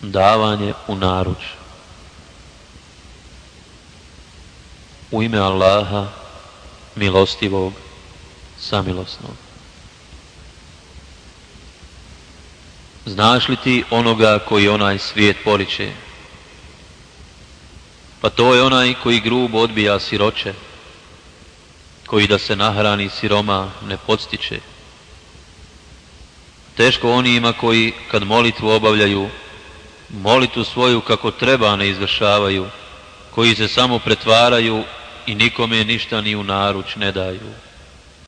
davanje u naruč. U ime Allaha, milostivog, samilosnog. Znaš li ti onoga koji onaj svijet poriče? Pa to je onaj koji grubo odbija siroče, koji da se nahrani siroma ne podstiče. Teško onima koji kad molitvu obavljaju, molitvu svoju kako treba ne izvršavaju, koji se samo pretvaraju i nikome ništa ni u naruč ne daju.